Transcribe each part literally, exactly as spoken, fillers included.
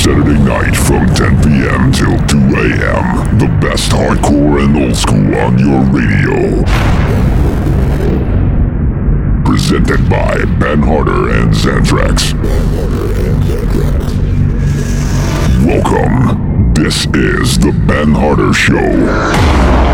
Saturday night from ten p.m. till two a.m. The best hardcore and old school on your radio. Presented by Ben Harder and Xantrax. Welcome. This is the Ben Harder Show.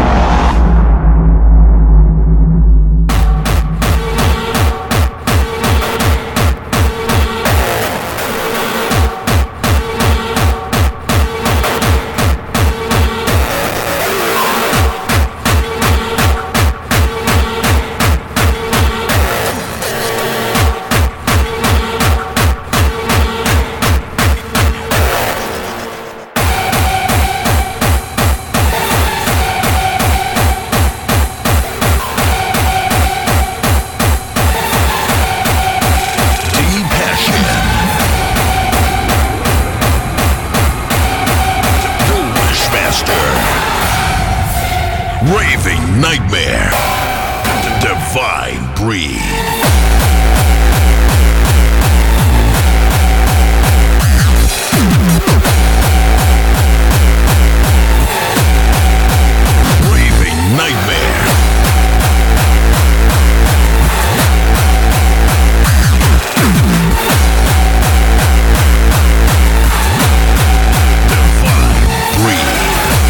Raving Nightmare, Divine Breed. Raving Nightmare. Divine Breed.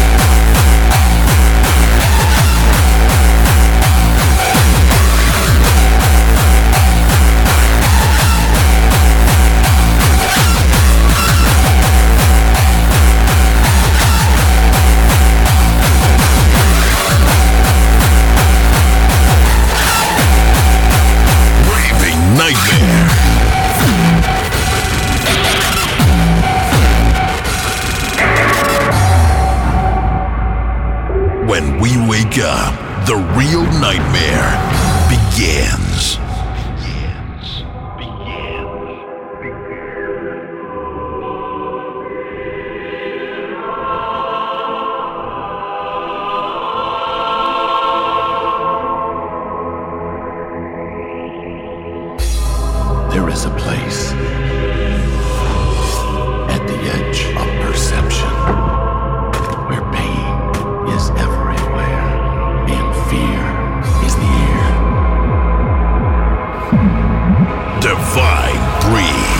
When we wake up, the real nightmare begins. Begins. Begins. There is a place at the edge of perception where pain is everywhere and fear is the air. Divine Breed.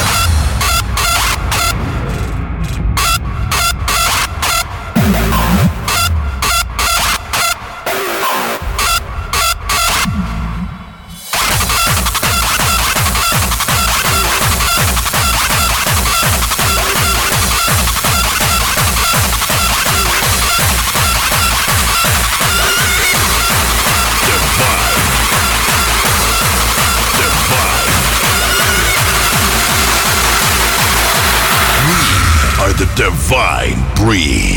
The Divine Breed.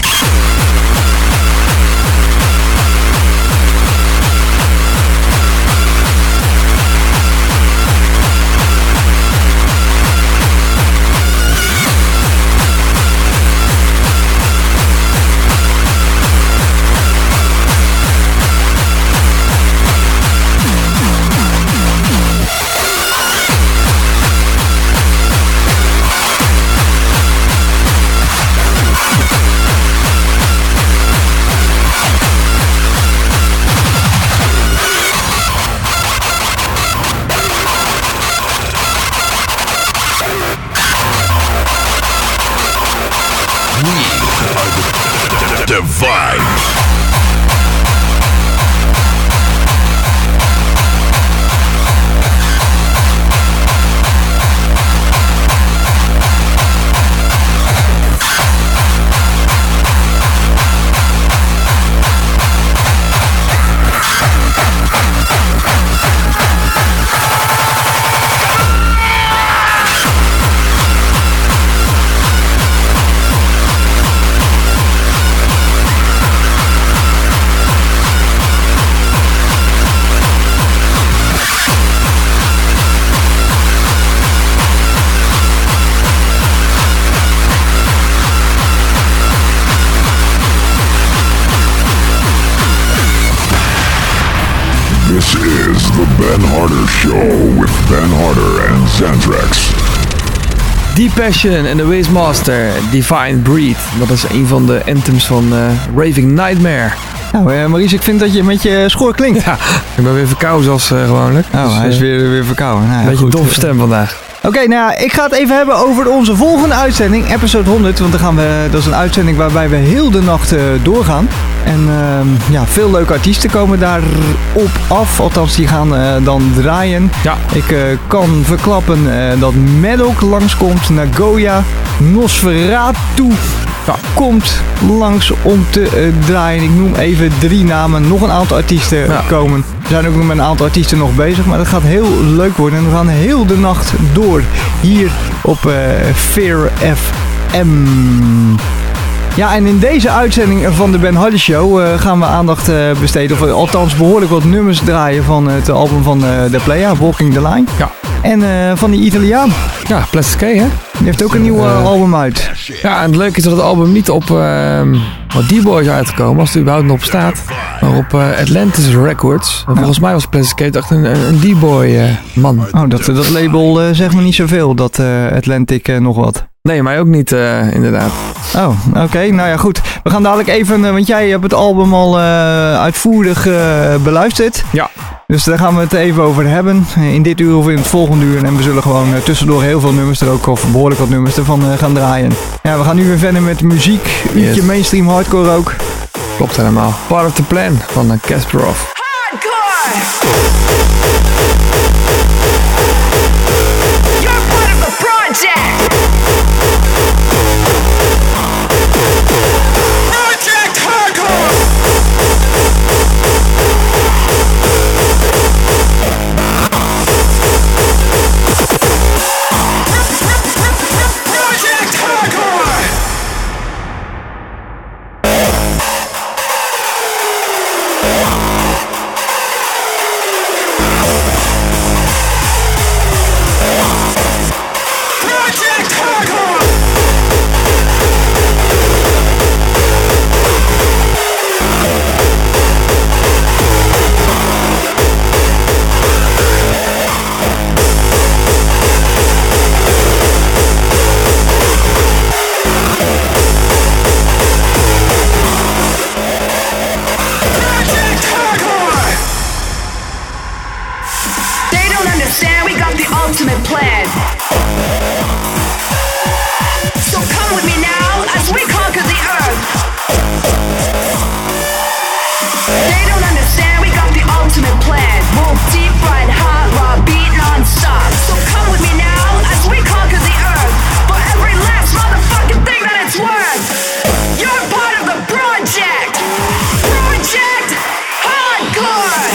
Divine. This is the Ben Harder Show with Ben Harder and Xantrax. Deep Passion en The Wastemaster, Divine Breed. Dat is een van de anthems van uh, Raving Nightmare. Nou, uh, Maurice, ik vind dat je met je schoor klinkt. Ja, ik ben weer verkouden zoals uh, gewoonlijk. Oh, dus, hij is uh, weer, weer verkouden. Nou, een beetje goed. een doffe stem vandaag. Oké, okay, nou ja, ik ga het even hebben over onze volgende uitzending, episode honderd. Want dan gaan we, dat is een uitzending waarbij we heel de nacht uh, doorgaan. En uh, ja, veel leuke artiesten komen daarop af. Althans, die gaan uh, dan draaien. Ja. Ik uh, kan verklappen uh, dat Maddock langskomt, Nagoya, Nosferatu ja, komt langs om te uh, draaien. Ik noem even drie namen. Nog een aantal artiesten ja. komen. We zijn ook nog met een aantal artiesten nog bezig. Maar dat gaat heel leuk worden. En we gaan heel de nacht door hier op uh, Fear F M. Ja, en in deze uitzending van de Ben Hardy Show uh, gaan we aandacht uh, besteden. Of althans behoorlijk wat nummers draaien van uh, het album van uh, The Playa, Walking the Line. Ja. En uh, van die Italiaan. Ja, Plastic K, hè? Die heeft ook een nieuw uh, album uit. Ja, en het leuke is dat het album niet op uh, D-Boy is uitgekomen, als het überhaupt nog op staat. Maar op uh, Atlantis Records. En volgens mij was Plastic K echt een, een D-Boy uh, man. Oh, dat, dat label uh, zegt me niet zoveel, dat uh, Atlantic uh, nog wat. Nee, mij ook niet, uh, inderdaad. Oh, oké. Okay. Nou ja, goed. We gaan dadelijk even, uh, want jij hebt het album al uh, uitvoerig uh, beluisterd. Ja. Dus daar gaan we het even over hebben. In dit uur of in het volgende uur. En we zullen gewoon uh, tussendoor heel veel nummers er ook, of behoorlijk wat nummers ervan uh, gaan draaien. Ja, we gaan nu weer verder met muziek. Uurtje yes. Mainstream hardcore ook. Klopt helemaal. Part of the Plan van uh, Kasparov. Hardcore! You're part of the project! Project Hardcore! Project Hardcore! Project Hardcore! Project Hardcore! They don't understand we got the ultimate plan. So come with me now as we conquer the earth. They don't understand we got the ultimate plan. Move deep, ride hard, raw beat non-stop. So come with me now as we conquer the earth. For every last motherfucking thing that it's worth. You're part of the project. Project Hardcore.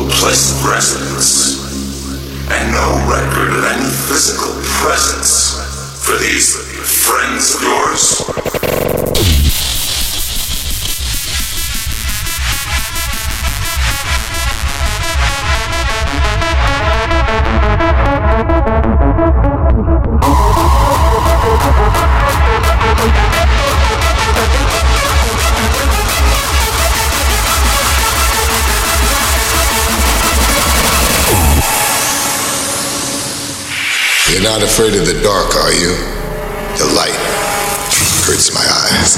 place of residence, and no record of any physical presence for these friends of yours. You're not afraid of the dark, are you? The light hurts my eyes.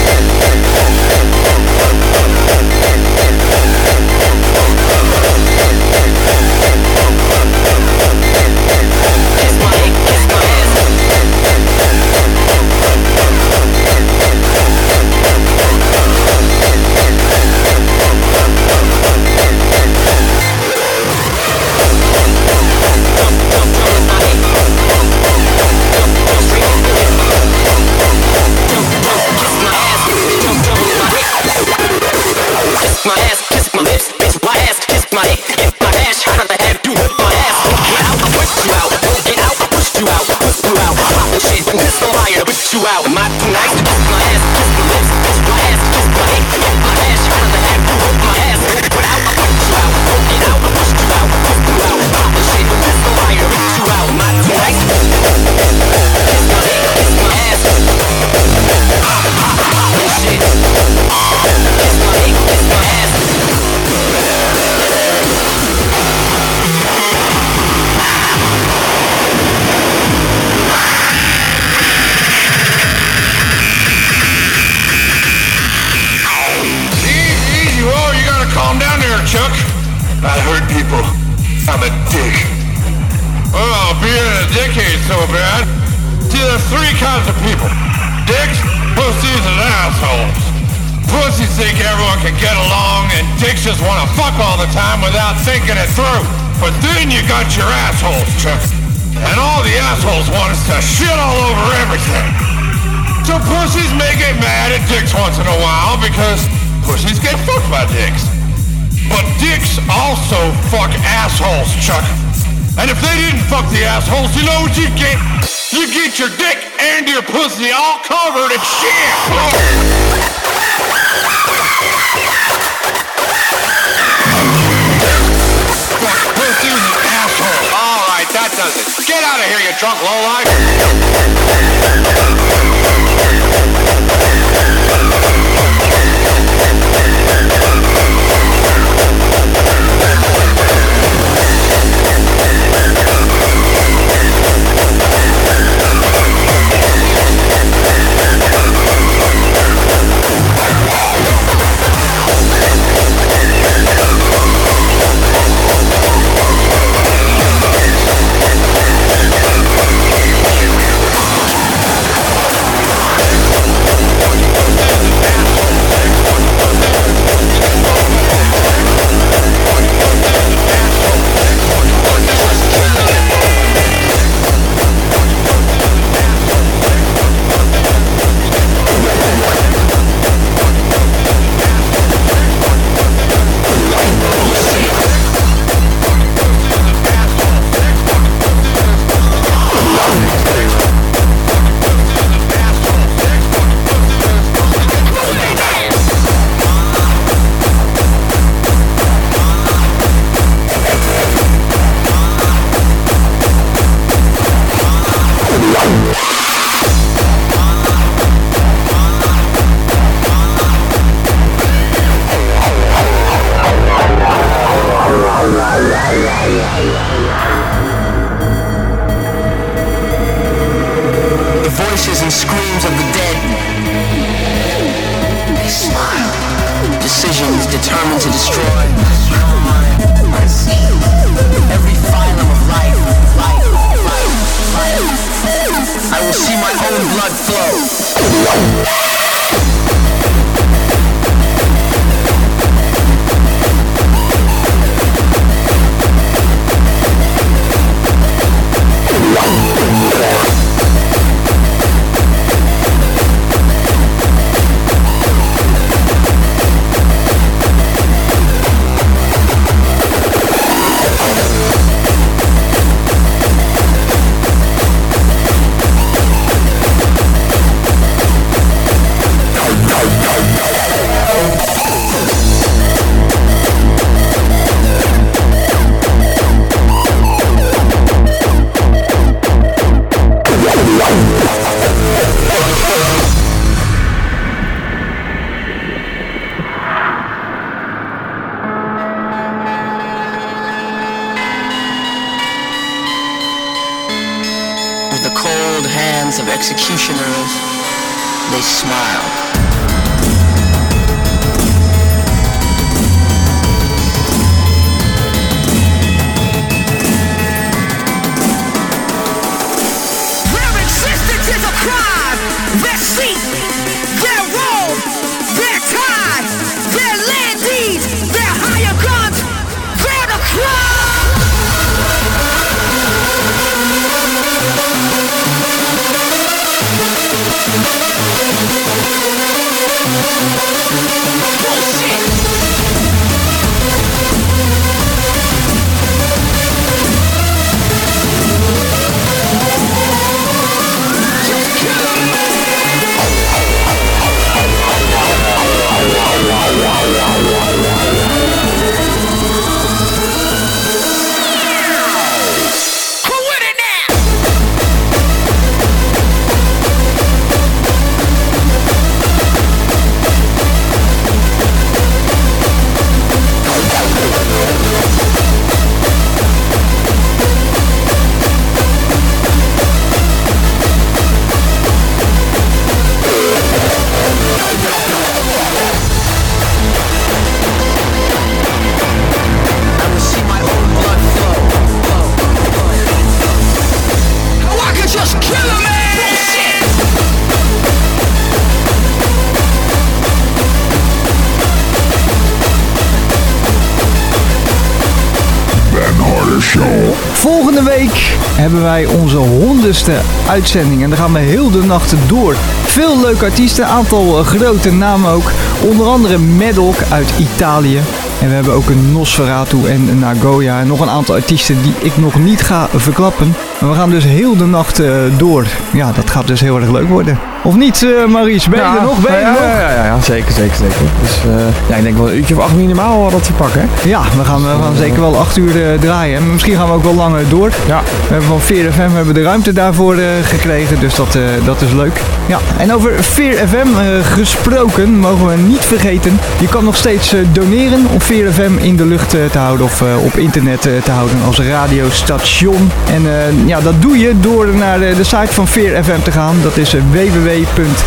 With the cold hands of executioners, they smile. Volgende week hebben wij onze honderdste uitzending. En dan gaan we heel de nacht door. Veel leuke artiesten, een aantal grote namen ook. Onder andere Maddock uit Italië. En we hebben ook een Nosferatu en Nagoya. En nog een aantal artiesten die ik nog niet ga verklappen. Maar we gaan dus heel de nacht uh, door. Ja, dat gaat dus heel erg leuk worden. Of niet, uh, Maurice? Ben je ja, er nog? Ben je ja, er nog? Ja, ja, ja, zeker, zeker, zeker. Dus uh, ja, ik denk wel een uurtje of acht minimaal wel dat te pakken, hè? Ja, we gaan, we gaan zeker wel acht uur uh, draaien. En misschien gaan we ook wel langer door. Ja. We hebben van Veer F M hebben de ruimte daarvoor uh, gekregen. Dus dat, uh, dat is leuk. Ja, en over Veer F M uh, gesproken, mogen we niet vergeten. Je kan nog steeds uh, doneren om Veer F M in de lucht uh, te houden. Of uh, op internet uh, te houden als radiostation. En uh, ja, dat doe je door naar uh, de site van Veer F M te gaan. Dat is uh, w w w punt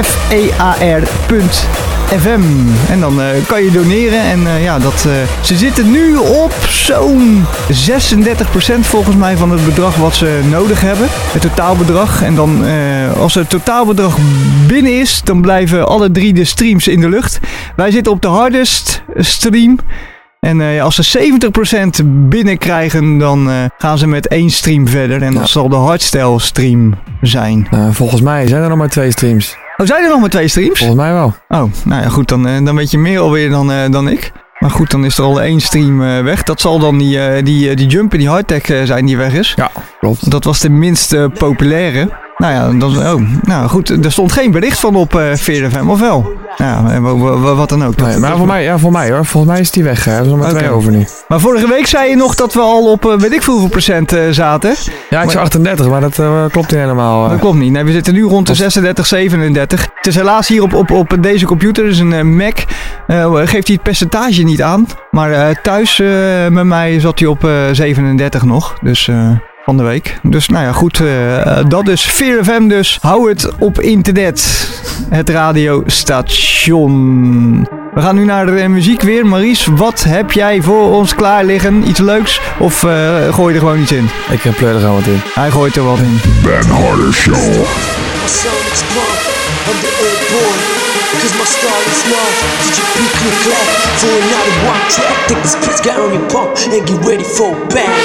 fear punt f m. En dan uh, kan je doneren. En uh, ja, dat, uh, ze zitten nu op zo'n zesendertig procent volgens mij van het bedrag wat ze nodig hebben. Het totaalbedrag. En dan uh, als het totaalbedrag binnen is, dan blijven alle drie de streams in de lucht. Wij zitten op de hardest stream. En uh, als ze zeventig procent binnenkrijgen, dan uh, gaan ze met één stream verder. En dat ja. zal de hardstyle stream zijn. Uh, volgens mij zijn er nog maar twee streams. Oh, zijn er nog maar twee streams? Volgens mij wel. Oh, nou ja, goed, dan, uh, dan weet je meer alweer dan, uh, dan ik. Maar goed, dan is er al één stream uh, weg. Dat zal dan die, uh, die, uh, die Jumper, die Hardtech uh, zijn die weg is. Ja, klopt. Dat was de minst uh, populaire. Nou ja, dan, oh, nou goed, er stond geen bericht van op uh, Veer F M, of wel? Ja, wat dan ook. Nee, dat, maar dat voor, mij, ja, voor mij hoor, volgens mij is die weg. Hè. We hebben er maar okay. twee over nu. Maar vorige week zei je nog dat we al op, uh, weet ik veel hoeveel procent uh, zaten. Ja, ik zei achtendertig, maar dat uh, klopt niet helemaal. Uh. Dat klopt niet. Nee, we zitten nu rond de zesendertig, zevenendertig. Het is helaas hier op, op, op deze computer, dus een uh, Mac, uh, geeft hij het percentage niet aan. Maar uh, thuis uh, met mij zat hij op uh, zevenendertig nog, dus... Uh, van de week. Dus nou ja, goed. Uh, dat is Veer F M dus. Hou het op internet. Het radiostation. We gaan nu naar de muziek weer. Maurice, wat heb jij voor ons klaar liggen? Iets leuks? Of uh, gooi je er gewoon iets in? Ik uh, pleur er gewoon wat in. Hij gooit er wat in. Ben Harder Show. Cause my style is now. Did you pick your clap for another one track? Take this piece, get on your pump and get ready for a bang.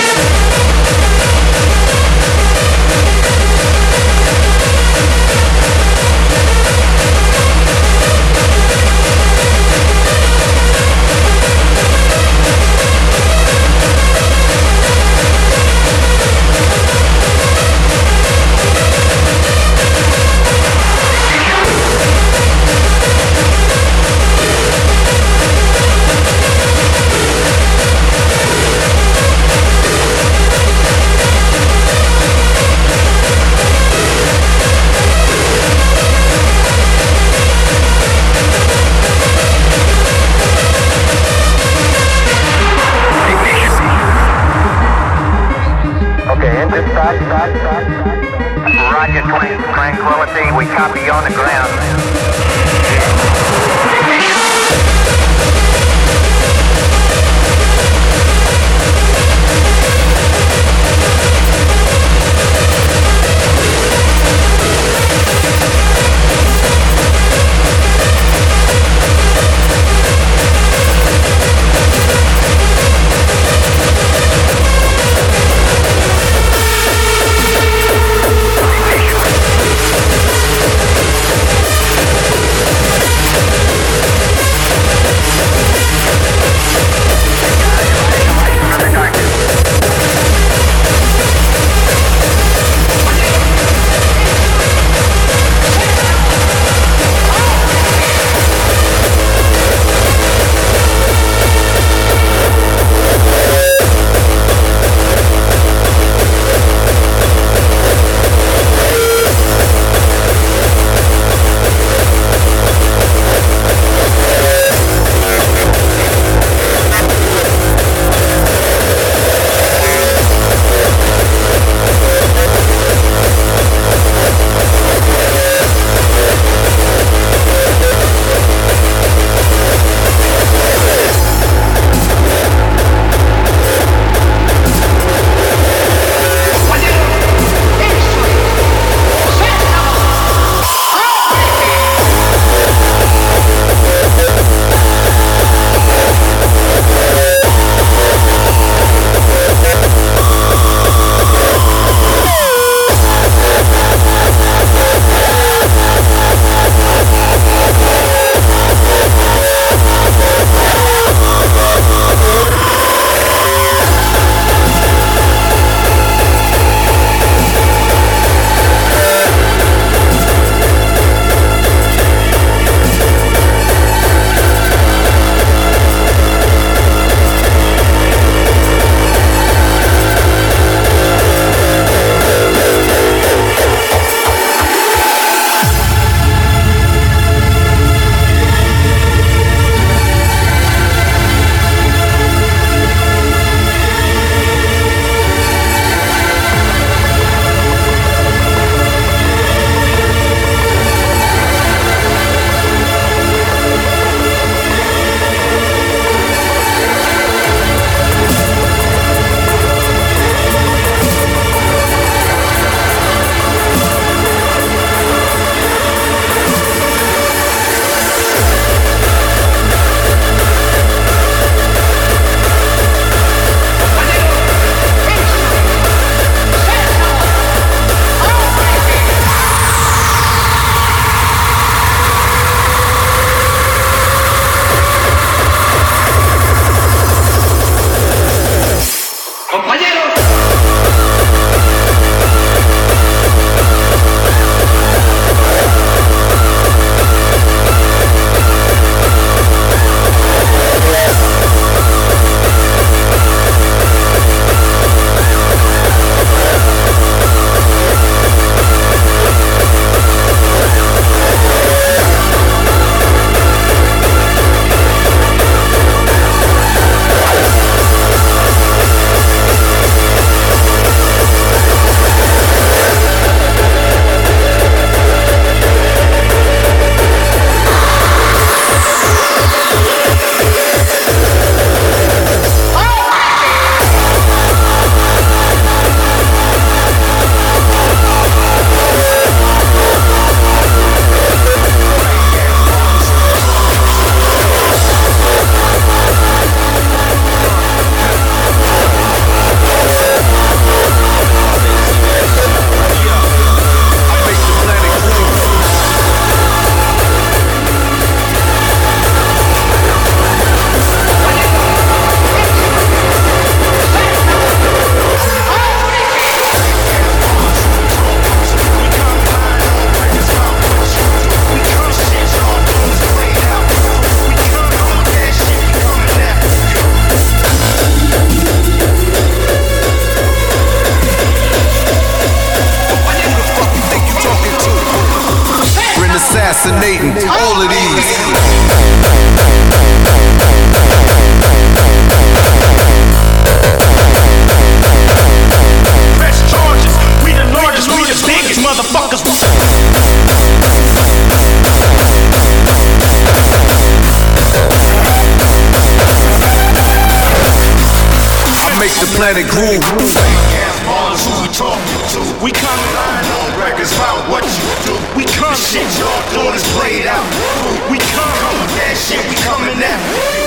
planet groove. Who we talking to? We come lying on records about what you do. We come shit y'all doing is played out. We come with that shit, we coming after you.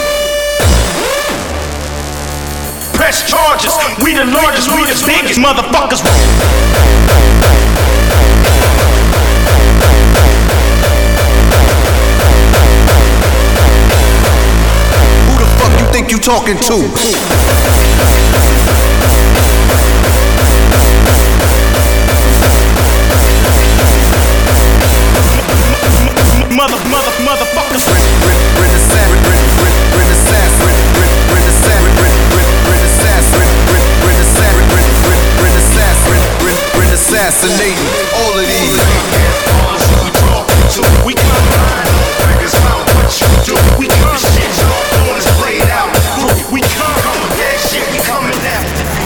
Press charges, we the largest, we the biggest motherfuckers. Who the fuck you think you talking to? Mother, mother, motherfuckers. Assassinating all of these. We come lying on records about what you do. We come shit y'all doing is played out. We come with that shit, we coming after you.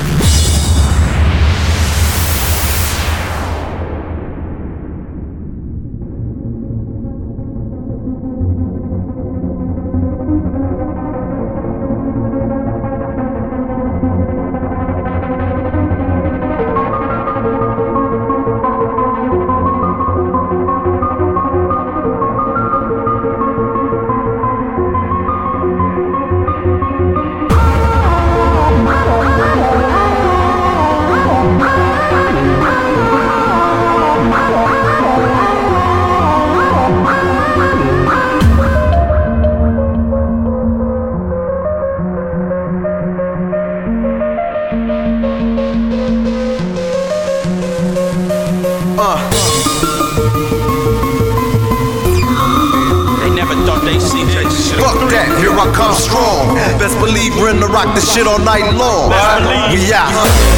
Rock the shit all night long. We out.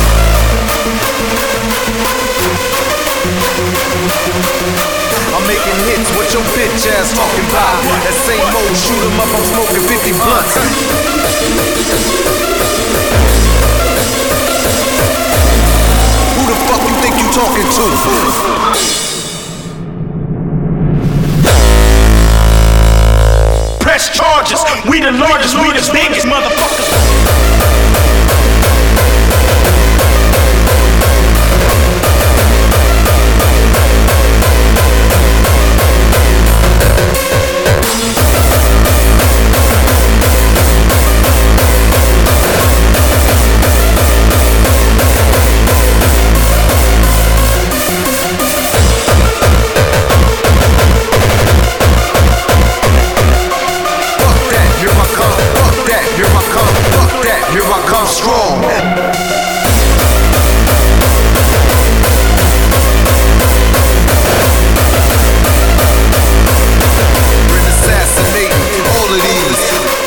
I'm making hits, what your bitch ass talking about? That same old shoot 'em up, I'm smoking fifty blunts. Who the fuck you think you talking to? Press charges, we the largest, we the biggest motherfuckers. Here I come strong. We're assassinating all of these.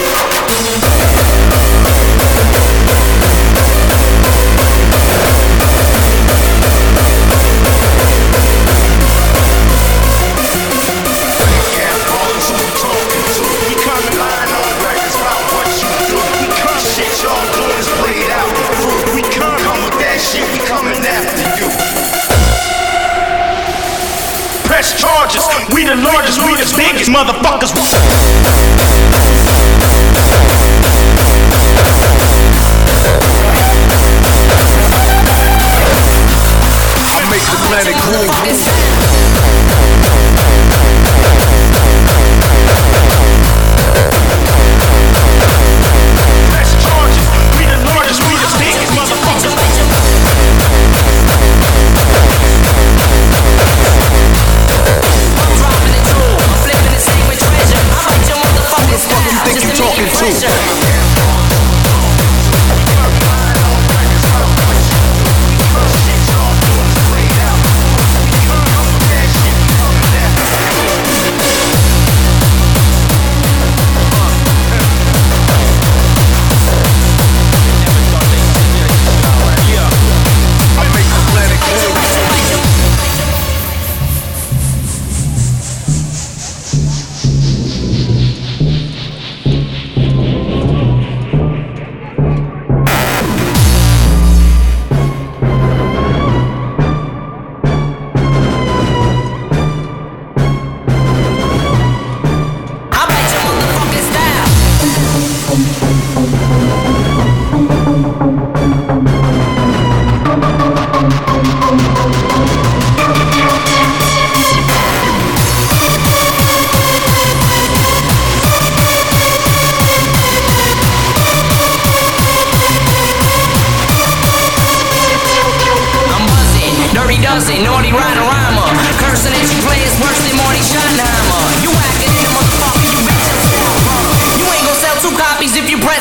We come lying on records about what you do. We come shit y'all doing is played out. We come, come with that shit, we coming after you. Press charges, we the largest, we the biggest motherfuckers. I make the planet groove.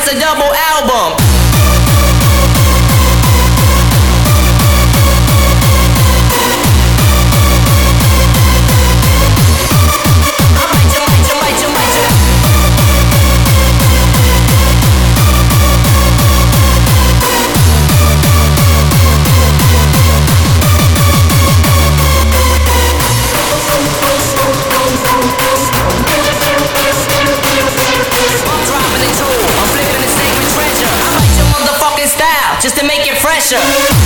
wants a double album. Just to make it fresher.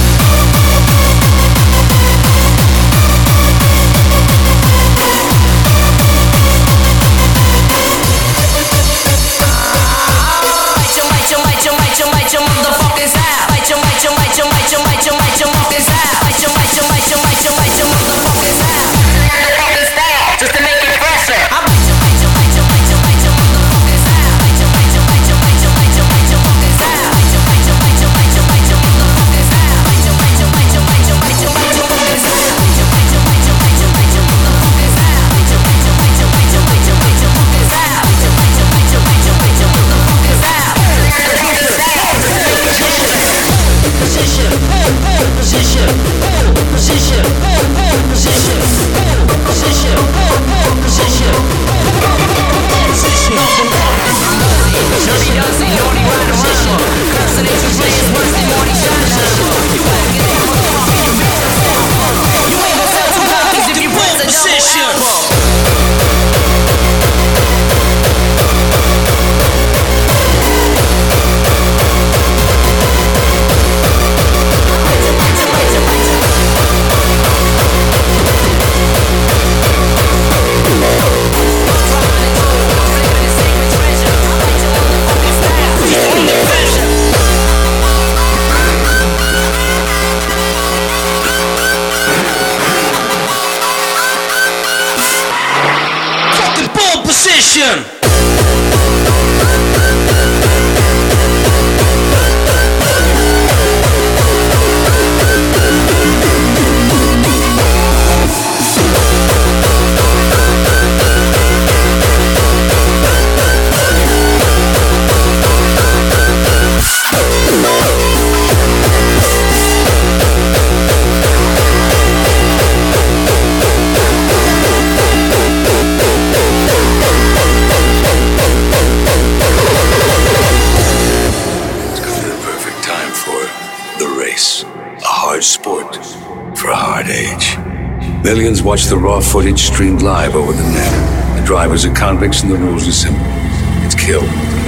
Millions watch the raw footage streamed live over the net. The drivers are convicts and the rules are simple. It's kill.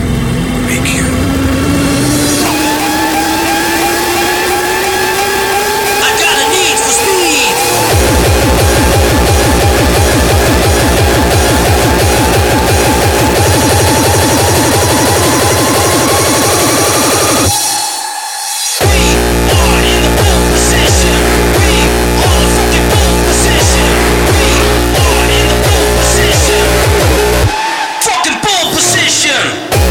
Be killed. Fucking pole position.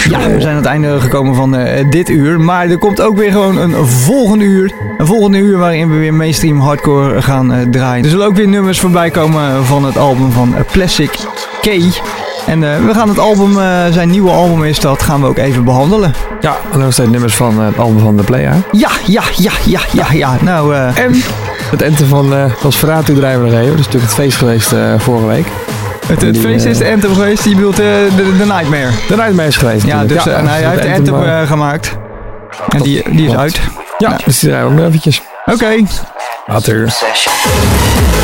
Ja, we zijn aan het einde gekomen van uh, dit uur. Maar er komt ook weer gewoon een volgende uur. Een volgende uur waarin we weer mainstream hardcore gaan uh, draaien. Er zullen ook weer nummers voorbij komen van het album van uh, Plastic K. En uh, we gaan het album, uh, zijn nieuwe album is dat, gaan we ook even behandelen. Ja, en dan zijn nummers van uh, het album van The Player. Ja, ja, ja, ja, ja, ja. Nou, uh, en het anthem van uh, Nosferatu draaien we nog even. Dat is natuurlijk het feest geweest uh, vorige week. Het, het die, feest is de anthem geweest, die bedoelt uh, de, de Nightmare. De Nightmare is geweest. Ja, dus ja, uh, hij heeft de anthem uh, gemaakt. En die, die is uit. Ja, nou. Dus die draaien we ook nog eventjes. Oké. Okay. Later.